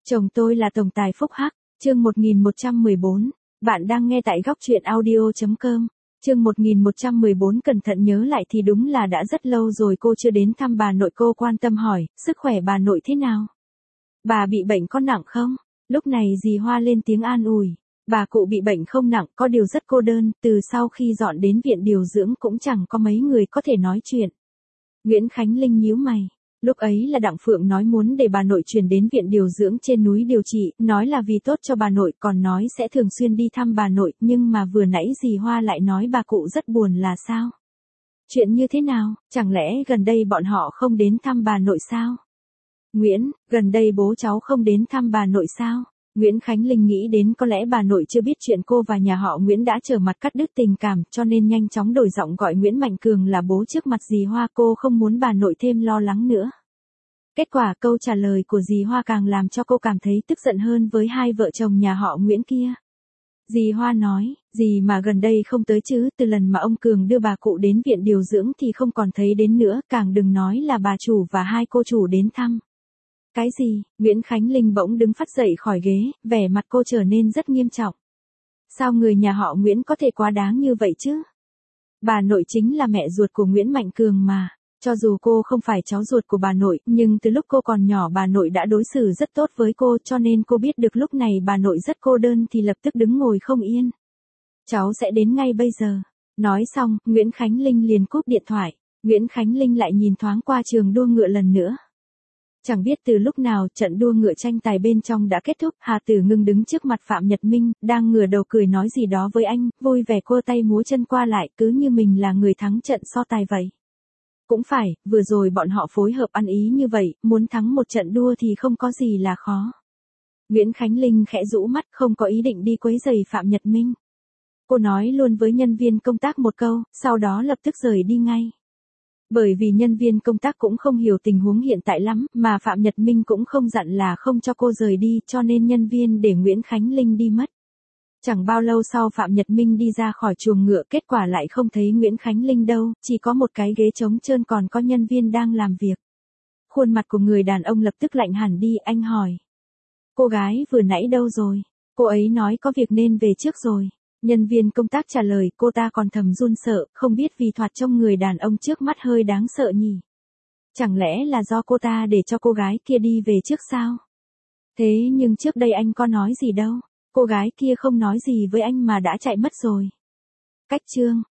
Chồng tôi là tổng tài phúc hắc, chương 1114. Bạn đang nghe tại góc truyện audio.com. Chương 1114 cẩn thận nhớ lại thì đúng là đã rất lâu rồi cô chưa đến thăm bà nội. Cô quan tâm hỏi, sức khỏe bà nội thế nào? Bà bị bệnh có nặng không? Lúc này dì Hoa lên tiếng an ủi. Bà cụ bị bệnh không nặng, có điều rất cô đơn, từ sau khi dọn đến viện điều dưỡng cũng chẳng có mấy người có thể nói chuyện. Nguyễn Khánh Linh nhíu mày. Lúc ấy là Đặng Phượng nói muốn để bà nội chuyển đến viện điều dưỡng trên núi điều trị, nói là vì tốt cho bà nội, còn nói sẽ thường xuyên đi thăm bà nội, nhưng mà vừa nãy dì Hoa lại nói bà cụ rất buồn là sao? Chuyện như thế nào, chẳng lẽ gần đây bọn họ không đến thăm bà nội sao? Nguyễn, gần đây bố cháu không đến thăm bà nội sao? Nguyễn Khánh Linh nghĩ đến có lẽ bà nội chưa biết chuyện cô và nhà họ Nguyễn đã trở mặt cắt đứt tình cảm, cho nên nhanh chóng đổi giọng gọi Nguyễn Mạnh Cường là bố trước mặt dì Hoa. Cô không muốn bà nội thêm lo lắng nữa. Kết quả câu trả lời của dì Hoa càng làm cho cô cảm thấy tức giận hơn với hai vợ chồng nhà họ Nguyễn kia. Dì Hoa nói, dì mà gần đây không tới chứ, từ lần mà ông Cường đưa bà cụ đến viện điều dưỡng thì không còn thấy đến nữa, càng đừng nói là bà chủ và hai cô chủ đến thăm. Cái gì? Nguyễn Khánh Linh bỗng đứng phắt dậy khỏi ghế, vẻ mặt cô trở nên rất nghiêm trọng. Sao người nhà họ Nguyễn có thể quá đáng như vậy chứ? Bà nội chính là mẹ ruột của Nguyễn Mạnh Cường mà. Cho dù cô không phải cháu ruột của bà nội, nhưng từ lúc cô còn nhỏ bà nội đã đối xử rất tốt với cô, cho nên cô biết được lúc này bà nội rất cô đơn thì lập tức đứng ngồi không yên. Cháu sẽ đến ngay bây giờ. Nói xong, Nguyễn Khánh Linh liền cúp điện thoại. Nguyễn Khánh Linh lại nhìn thoáng qua trường đua ngựa lần nữa. Chẳng biết từ lúc nào trận đua ngựa tranh tài bên trong đã kết thúc, Hà Tử Ngưng đứng trước mặt Phạm Nhật Minh, đang ngửa đầu cười nói gì đó với anh, vui vẻ cua tay múa chân qua lại, cứ như mình là người thắng trận so tài vậy. Cũng phải, vừa rồi bọn họ phối hợp ăn ý như vậy, muốn thắng một trận đua thì không có gì là khó. Nguyễn Khánh Linh khẽ rũ mắt, không có ý định đi quấy rầy Phạm Nhật Minh. Cô nói luôn với nhân viên công tác một câu, sau đó lập tức rời đi ngay. Bởi vì nhân viên công tác cũng không hiểu tình huống hiện tại lắm, mà Phạm Nhật Minh cũng không dặn là không cho cô rời đi, cho nên nhân viên để Nguyễn Khánh Linh đi mất. Chẳng bao lâu sau Phạm Nhật Minh đi ra khỏi chuồng ngựa, kết quả lại không thấy Nguyễn Khánh Linh đâu, chỉ có một cái ghế trống trơn còn có nhân viên đang làm việc. Khuôn mặt của người đàn ông lập tức lạnh hẳn đi, anh hỏi. Cô gái vừa nãy đâu rồi? Cô ấy nói có việc nên về trước rồi. Nhân viên công tác trả lời, cô ta còn thầm run sợ, không biết vì thoạt trông người đàn ông trước mắt hơi đáng sợ nhỉ. Chẳng lẽ là do cô ta để cho cô gái kia đi về trước sao? Thế nhưng trước đây anh có nói gì đâu. Cô gái kia không nói gì với anh mà đã chạy mất rồi. Cách chương